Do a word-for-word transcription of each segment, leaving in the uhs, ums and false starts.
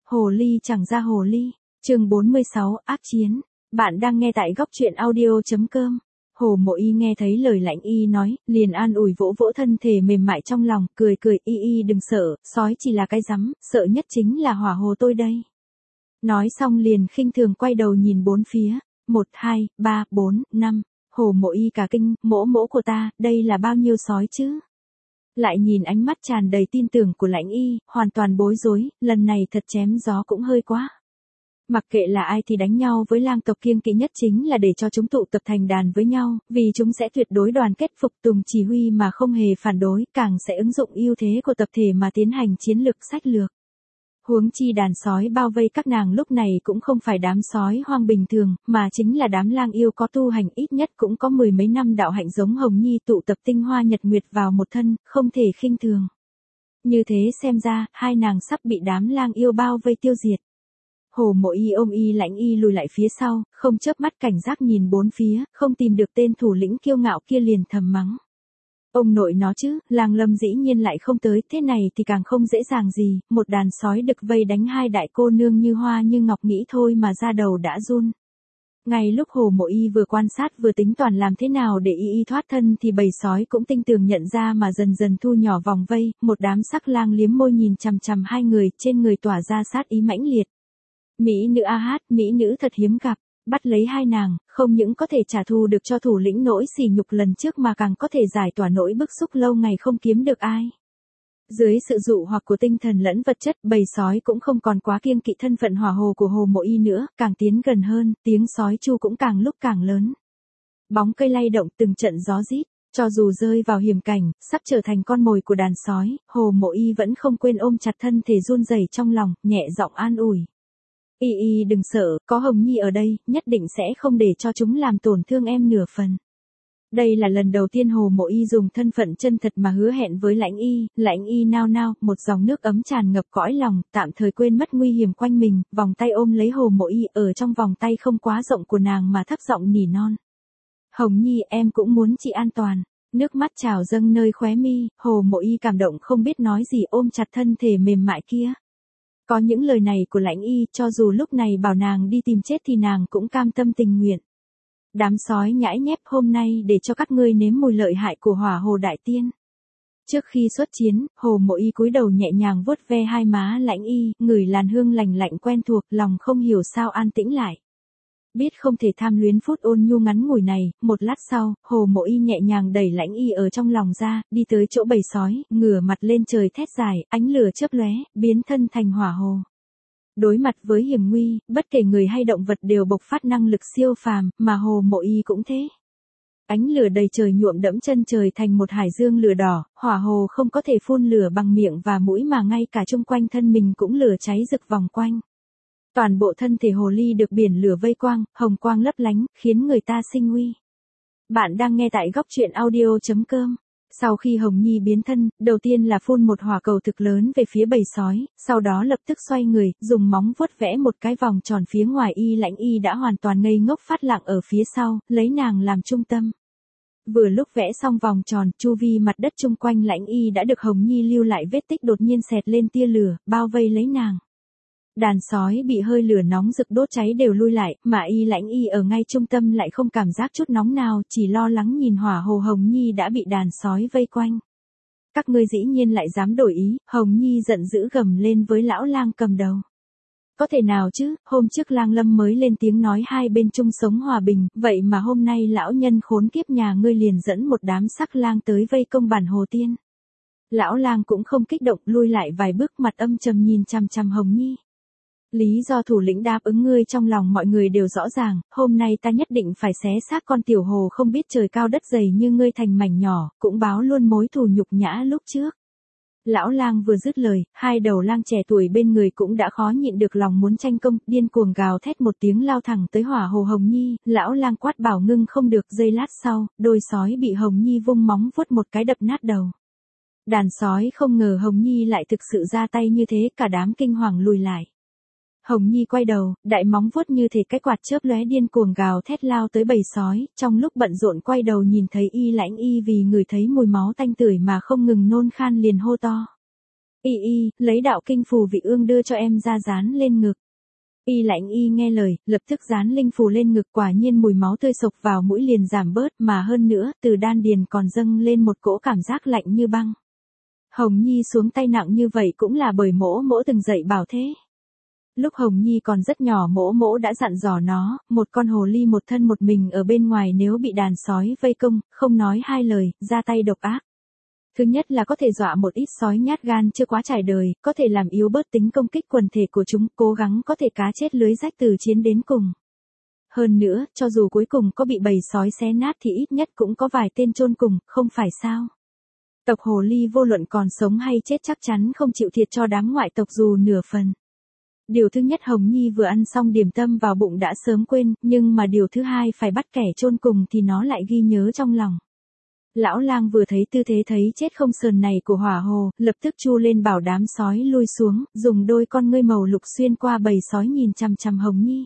Hồ ly chẳng ra hồ ly. Chương bốn mươi sáu, ác chiến. Bạn đang nghe tại góc truyện audio chấm com. Hồ Mộ Y nghe thấy lời Lãnh Y nói, liền an ủi vỗ vỗ thân thể mềm mại trong lòng, cười cười, Y Y đừng sợ, sói chỉ là cái rắm, sợ nhất chính là hỏa hồ tôi đây. Nói xong liền khinh thường quay đầu nhìn bốn phía, một, hai, ba, bốn, năm, Hồ Mộ Y cả kinh, mỗ mỗ của ta, đây là bao nhiêu sói chứ? Lại nhìn ánh mắt tràn đầy tin tưởng của Lãnh Y, hoàn toàn bối rối, lần này thật chém gió cũng hơi quá. Mặc kệ là ai thì đánh nhau với lang tộc kiêng kỵ nhất chính là để cho chúng tụ tập thành đàn với nhau, vì chúng sẽ tuyệt đối đoàn kết phục tùng chỉ huy mà không hề phản đối, càng sẽ ứng dụng ưu thế của tập thể mà tiến hành chiến lược sách lược. Huống chi đàn sói bao vây các nàng lúc này cũng không phải đám sói hoang bình thường, mà chính là đám lang yêu có tu hành ít nhất cũng có mười mấy năm đạo hạnh giống Hồng Nhi tụ tập tinh hoa nhật nguyệt vào một thân, không thể khinh thường. Như thế xem ra, hai nàng sắp bị đám lang yêu bao vây tiêu diệt. Hồ Mộ Y ôm Y Lãnh Y lùi lại phía sau, không chớp mắt cảnh giác nhìn bốn phía, không tìm được tên thủ lĩnh kiêu ngạo kia liền thầm mắng. Ông nội nó chứ, Lang Lâm dĩ nhiên lại không tới, thế này thì càng không dễ dàng gì, một đàn sói đực vây đánh hai đại cô nương như hoa như ngọc nghĩ thôi mà da đầu đã run. Ngay lúc Hồ Mộ Y vừa quan sát vừa tính toàn làm thế nào để Y Y thoát thân thì bầy sói cũng tinh tường nhận ra mà dần dần thu nhỏ vòng vây, một đám sắc lang liếm môi nhìn chằm chằm hai người, trên người tỏa ra sát ý mãnh liệt. Mỹ nữ a hát, mỹ nữ thật hiếm gặp, bắt lấy hai nàng, không những có thể trả thù được cho thủ lĩnh nỗi sỉ nhục lần trước mà càng có thể giải tỏa nỗi bức xúc lâu ngày không kiếm được ai. Dưới sự dụ hoặc của tinh thần lẫn vật chất, bầy sói cũng không còn quá kiêng kỵ thân phận hỏa hồ của Hồ Mộ Y nữa, càng tiến gần hơn, tiếng sói chu cũng càng lúc càng lớn. Bóng cây lay động từng trận gió rít, cho dù rơi vào hiểm cảnh, sắp trở thành con mồi của đàn sói, Hồ Mộ Y vẫn không quên ôm chặt thân thể run rẩy trong lòng, nhẹ giọng an ủi. Y Y đừng sợ, có Hồng Nhi ở đây, nhất định sẽ không để cho chúng làm tổn thương em nửa phần. Đây là lần đầu tiên Hồ Mộ Y dùng thân phận chân thật mà hứa hẹn với Lãnh Y, Lãnh Y nao nao, một dòng nước ấm tràn ngập cõi lòng, tạm thời quên mất nguy hiểm quanh mình, vòng tay ôm lấy Hồ Mộ Y, ở trong vòng tay không quá rộng của nàng mà thấp giọng nỉ non. Hồng Nhi, em cũng muốn chị an toàn. Nước mắt trào dâng nơi khóe mi, Hồ Mộ Y cảm động không biết nói gì ôm chặt thân thể mềm mại kia. Có những lời này của Lãnh Y, cho dù lúc này bảo nàng đi tìm chết thì nàng cũng cam tâm tình nguyện. Đám sói nhãi nhép, hôm nay để cho các ngươi nếm mùi lợi hại của hỏa hồ đại tiên. Trước khi xuất chiến, Hồ Mộ Y cúi đầu nhẹ nhàng vuốt ve hai má Lãnh Y, ngửi làn hương lành lạnh quen thuộc, lòng không hiểu sao an tĩnh lại. Biết không thể tham luyến phút ôn nhu ngắn ngủi này, một lát sau, Hồ Mộ Y nhẹ nhàng đẩy Lãnh Y ở trong lòng ra, đi tới chỗ bầy sói, ngửa mặt lên trời thét dài, ánh lửa chớp lóe, biến thân thành hỏa hồ. Đối mặt với hiểm nguy, bất kể người hay động vật đều bộc phát năng lực siêu phàm, mà Hồ Mộ Y cũng thế. Ánh lửa đầy trời nhuộm đẫm chân trời thành một hải dương lửa đỏ, hỏa hồ không có thể phun lửa bằng miệng và mũi mà ngay cả chung quanh thân mình cũng lửa cháy rực vòng quanh. Toàn bộ thân thể hồ ly được biển lửa vây quang, hồng quang lấp lánh, khiến người ta sinh nguy. Bạn đang nghe tại góc truyện audio chấm com. Sau khi Hồng Nhi biến thân, đầu tiên là phun một hỏa cầu thực lớn về phía bầy sói, sau đó lập tức xoay người, dùng móng vuốt vẽ một cái vòng tròn phía ngoài. Y Lãnh Y đã hoàn toàn ngây ngốc phát lặng ở phía sau, lấy nàng làm trung tâm. Vừa lúc vẽ xong vòng tròn, chu vi mặt đất chung quanh Lãnh Y đã được Hồng Nhi lưu lại vết tích đột nhiên xẹt lên tia lửa, bao vây lấy nàng. Đàn sói bị hơi lửa nóng rực đốt cháy đều lui lại, mà Y Lãnh Y ở ngay trung tâm lại không cảm giác chút nóng nào, chỉ lo lắng nhìn hỏa hồ Hồng Nhi đã bị đàn sói vây quanh. Các ngươi dĩ nhiên lại dám đổi ý, Hồng Nhi giận dữ gầm lên với lão lang cầm đầu. Có thể nào chứ, hôm trước Lang Lâm mới lên tiếng nói hai bên chung sống hòa bình, vậy mà hôm nay lão nhân khốn kiếp nhà ngươi liền dẫn một đám sắc lang tới vây công bản hồ tiên. Lão lang cũng không kích động, lui lại vài bước, mặt âm trầm nhìn chằm chằm Hồng Nhi. Lý do thủ lĩnh đáp ứng ngươi trong lòng mọi người đều rõ ràng, hôm nay ta nhất định phải xé xác con tiểu hồ không biết trời cao đất dày như ngươi thành mảnh nhỏ, cũng báo luôn mối thù nhục nhã lúc trước. Lão lang vừa dứt lời, hai đầu lang trẻ tuổi bên người cũng đã khó nhịn được lòng muốn tranh công, điên cuồng gào thét một tiếng lao thẳng tới hỏa hồ Hồng Nhi, lão lang quát bảo ngưng không được, giây lát sau, đôi sói bị Hồng Nhi vung móng vuốt một cái đập nát đầu. Đàn sói không ngờ Hồng Nhi lại thực sự ra tay như thế, cả đám kinh hoàng lùi lại. Hồng Nhi quay đầu, đại móng vuốt như thể cái quạt chớp lóe điên cuồng gào thét lao tới bầy sói, trong lúc bận rộn quay đầu nhìn thấy Y Lãnh Y vì ngửi thấy mùi máu tanh tưởi mà không ngừng nôn khan liền hô to. Y y, lấy đạo kinh phù vị ương đưa cho em ra dán lên ngực. Y Lãnh Y nghe lời, lập tức dán linh phù lên ngực, quả nhiên mùi máu tươi sộc vào mũi liền giảm bớt, mà hơn nữa, từ đan điền còn dâng lên một cỗ cảm giác lạnh như băng. Hồng Nhi xuống tay nặng như vậy cũng là bởi mỗ mỗ từng dạy bảo thế. Lúc Hồng Nhi còn rất nhỏ mỗ mỗ đã dặn dò nó, một con hồ ly một thân một mình ở bên ngoài nếu bị đàn sói vây công, không nói hai lời, ra tay độc ác. Thứ nhất là có thể dọa một ít sói nhát gan chưa quá trải đời, có thể làm yếu bớt tính công kích quần thể của chúng, cố gắng có thể cá chết lưới rách từ chiến đến cùng. Hơn nữa, cho dù cuối cùng có bị bầy sói xé nát thì ít nhất cũng có vài tên chôn cùng, không phải sao? Tộc hồ ly vô luận còn sống hay chết chắc chắn không chịu thiệt cho đám ngoại tộc dù nửa phần. Điều thứ nhất Hồng Nhi vừa ăn xong điểm tâm vào bụng đã sớm quên, nhưng mà điều thứ hai phải bắt kẻ chôn cùng thì nó lại ghi nhớ trong lòng. Lão lang vừa thấy tư thế thấy chết không sờn này của hỏa hồ, lập tức chu lên bảo đám sói lui xuống, dùng đôi con ngươi màu lục xuyên qua bầy sói nhìn chằm chằm Hồng Nhi.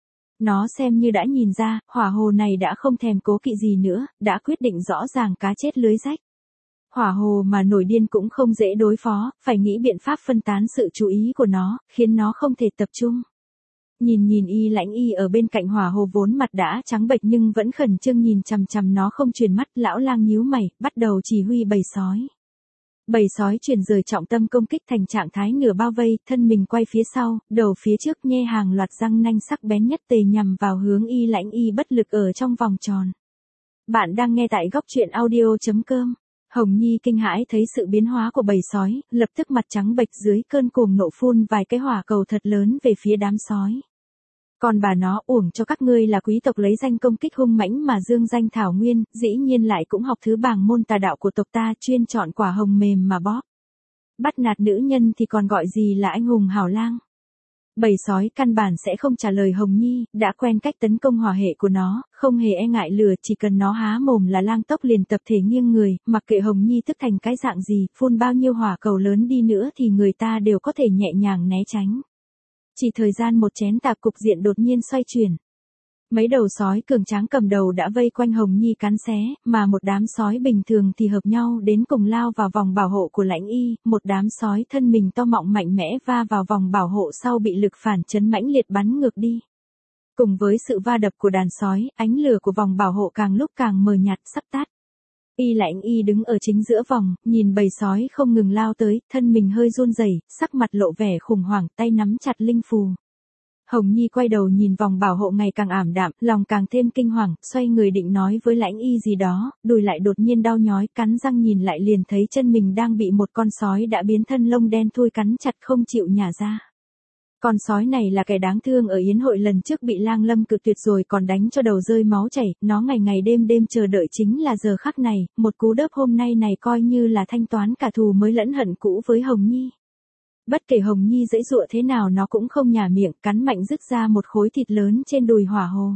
Nó xem như đã nhìn ra, hỏa hồ này đã không thèm cố kỵ gì nữa, đã quyết định rõ ràng cá chết lưới rách. Hỏa hồ mà nổi điên cũng không dễ đối phó, phải nghĩ biện pháp phân tán sự chú ý của nó, khiến nó không thể tập trung. Nhìn nhìn Y Lãnh Y ở bên cạnh hỏa hồ vốn mặt đã trắng bệch nhưng vẫn khẩn trương nhìn chằm chằm nó không chuyển mắt, lão lang nhíu mày, bắt đầu chỉ huy bầy sói. Bầy sói chuyển rời trọng tâm công kích thành trạng thái nửa bao vây, thân mình quay phía sau, đầu phía trước nhe hàng loạt răng nanh sắc bén nhất tề nhằm vào hướng Y Lãnh Y bất lực ở trong vòng tròn. Bạn đang nghe tại góc truyện audio chấm com. Hồng Nhi kinh hãi thấy sự biến hóa của bầy sói, lập tức mặt trắng bệch dưới cơn cuồng nộ phun vài cái hỏa cầu thật lớn về phía đám sói. Còn bà nó uổng cho các ngươi là quý tộc lấy danh công kích hung mãnh mà dương danh thảo nguyên, dĩ nhiên lại cũng học thứ bảng môn tà đạo của tộc ta chuyên chọn quả hồng mềm mà bóp. Bắt nạt nữ nhân thì còn gọi gì là anh hùng hảo lang. Bầy sói căn bản sẽ không trả lời Hồng Nhi, đã quen cách tấn công hỏa hệ của nó, không hề e ngại lửa, chỉ cần nó há mồm là lang tốc liền tập thể nghiêng người, mặc kệ Hồng Nhi thức thành cái dạng gì, phun bao nhiêu hỏa cầu lớn đi nữa thì người ta đều có thể nhẹ nhàng né tránh. Chỉ thời gian một chén tạp cục diện đột nhiên xoay chuyển. Mấy đầu sói cường tráng cầm đầu đã vây quanh Hồng Nhi cắn xé, mà một đám sói bình thường thì hợp nhau đến cùng lao vào vòng bảo hộ của Lãnh Y, một đám sói thân mình to mọng mạnh mẽ va vào vòng bảo hộ sau bị lực phản chấn mãnh liệt bắn ngược đi. Cùng với sự va đập của đàn sói, ánh lửa của vòng bảo hộ càng lúc càng mờ nhạt sắp tắt. Y Lãnh Y đứng ở chính giữa vòng, nhìn bầy sói không ngừng lao tới, thân mình hơi run rẩy, sắc mặt lộ vẻ khủng hoảng, tay nắm chặt linh phù. Hồng Nhi quay đầu nhìn vòng bảo hộ ngày càng ảm đạm, lòng càng thêm kinh hoàng, xoay người định nói với Lãnh Y gì đó, đùi lại đột nhiên đau nhói, cắn răng nhìn lại liền thấy chân mình đang bị một con sói đã biến thân lông đen thui cắn chặt không chịu nhả ra. Con sói này là kẻ đáng thương ở yến hội lần trước bị Lang Lâm cự tuyệt rồi còn đánh cho đầu rơi máu chảy, nó ngày ngày đêm đêm chờ đợi chính là giờ khắc này, một cú đớp hôm nay này coi như là thanh toán cả thù mới lẫn hận cũ với Hồng Nhi. Bất kể Hồng Nhi giãy giụa thế nào nó cũng không nhả miệng, cắn mạnh rứt ra một khối thịt lớn trên đùi hỏa hồ.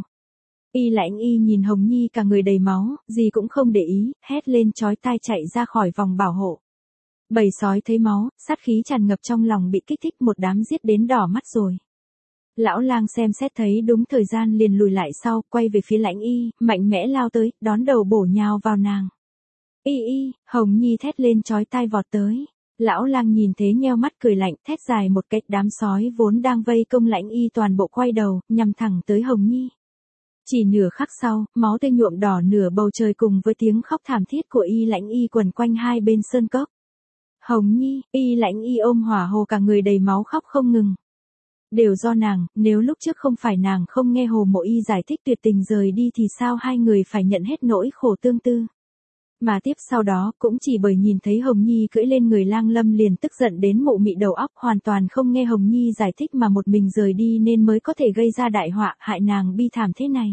Y Lãnh Y nhìn Hồng Nhi cả người đầy máu, gì cũng không để ý, hét lên chói tai chạy ra khỏi vòng bảo hộ. Bầy sói thấy máu, sát khí tràn ngập trong lòng bị kích thích, một đám giết đến đỏ mắt rồi. Lão lang xem xét thấy đúng thời gian liền lùi lại sau, quay về phía Lãnh Y, mạnh mẽ lao tới, đón đầu bổ nhào vào nàng. Y y, Hồng Nhi thét lên chói tai vọt tới. Lão lang nhìn thế nheo mắt cười lạnh, thét dài một cách, đám sói vốn đang vây công Lãnh Y toàn bộ quay đầu, nhằm thẳng tới Hồng Nhi. Chỉ nửa khắc sau, máu tươi nhuộm đỏ nửa bầu trời cùng với tiếng khóc thảm thiết của Y Lãnh Y quần quanh hai bên sơn cốc. Hồng Nhi, Y Lãnh Y ôm hỏa hồ cả người đầy máu khóc không ngừng. Đều do nàng, nếu lúc trước không phải nàng không nghe Hồ Mộ Y giải thích tuyệt tình rời đi thì sao hai người phải nhận hết nỗi khổ tương tư. Mà tiếp sau đó, cũng chỉ bởi nhìn thấy Hồng Nhi cưỡi lên người Lang Lâm liền tức giận đến mụ mị đầu óc, hoàn toàn không nghe Hồng Nhi giải thích mà một mình rời đi nên mới có thể gây ra đại họa, hại nàng bi thảm thế này.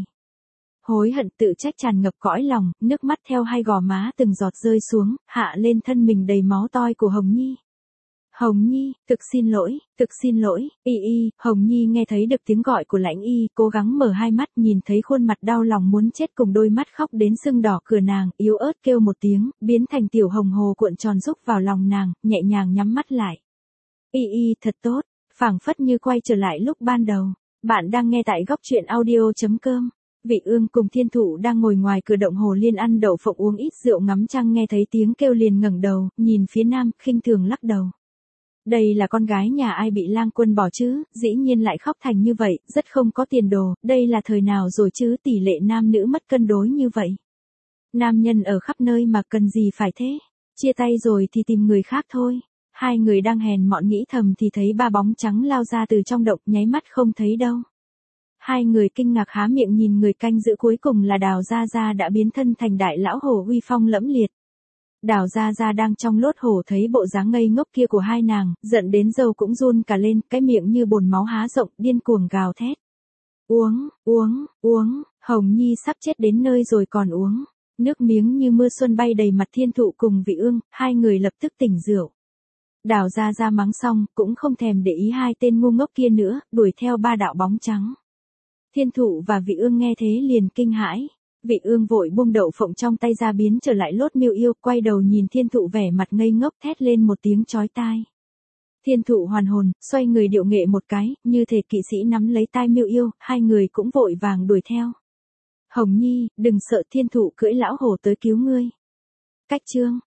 Hối hận tự trách tràn ngập cõi lòng, nước mắt theo hai gò má từng giọt rơi xuống, hạ lên thân mình đầy máu toi của Hồng Nhi. Hồng Nhi, thực xin lỗi, thực xin lỗi, y y, Hồng Nhi nghe thấy được tiếng gọi của Lãnh Y, cố gắng mở hai mắt nhìn thấy khuôn mặt đau lòng muốn chết cùng đôi mắt khóc đến sưng đỏ cửa nàng, yếu ớt kêu một tiếng, biến thành tiểu hồng hồ cuộn tròn rúc vào lòng nàng, nhẹ nhàng nhắm mắt lại. Y y, thật tốt, phảng phất như quay trở lại lúc ban đầu. Bạn đang nghe tại góc truyện audio chấm com. Vị Ương cùng Thiên Thụ đang ngồi ngoài cửa động hồ liên ăn đậu phộng uống ít rượu ngắm trăng nghe thấy tiếng kêu liền ngẩng đầu, nhìn phía nam, khinh thường lắc đầu. Đây là con gái nhà ai bị lang quân bỏ chứ, dĩ nhiên lại khóc thành như vậy, rất không có tiền đồ, đây là thời nào rồi chứ, tỷ lệ nam nữ mất cân đối như vậy. Nam nhân ở khắp nơi mà cần gì phải thế, chia tay rồi thì tìm người khác thôi. Hai người đang hèn mọn nghĩ thầm thì thấy ba bóng trắng lao ra từ trong động, nháy mắt không thấy đâu. Hai người kinh ngạc há miệng nhìn người canh giữ, cuối cùng là Đào Gia Gia đã biến thân thành đại lão hổ uy phong lẫm liệt. Đào Gia Gia đang trong lốt hổ thấy bộ dáng ngây ngốc kia của hai nàng, giận đến râu cũng run cả lên, cái miệng như bồn máu há rộng, điên cuồng gào thét. Uống, uống, uống, Hồng Nhi sắp chết đến nơi rồi còn uống. Nước miếng như mưa xuân bay đầy mặt Thiên Thụ cùng Vị Ương, hai người lập tức tỉnh rượu. Đào Gia Gia mắng xong, cũng không thèm để ý hai tên ngu ngốc kia nữa, đuổi theo ba đạo bóng trắng. Thiên Thụ và Vị Ương nghe thế liền kinh hãi. Vị Ương vội buông đậu phộng trong tay ra biến trở lại lốt Miêu Yêu, quay đầu nhìn Thiên Thụ vẻ mặt ngây ngốc thét lên một tiếng chói tai. Thiên Thụ hoàn hồn, xoay người điệu nghệ một cái, như thể kỵ sĩ nắm lấy tai Miêu Yêu, hai người cũng vội vàng đuổi theo. Hồng Nhi, đừng sợ, Thiên Thụ cưỡi lão hổ tới cứu ngươi. Cách chương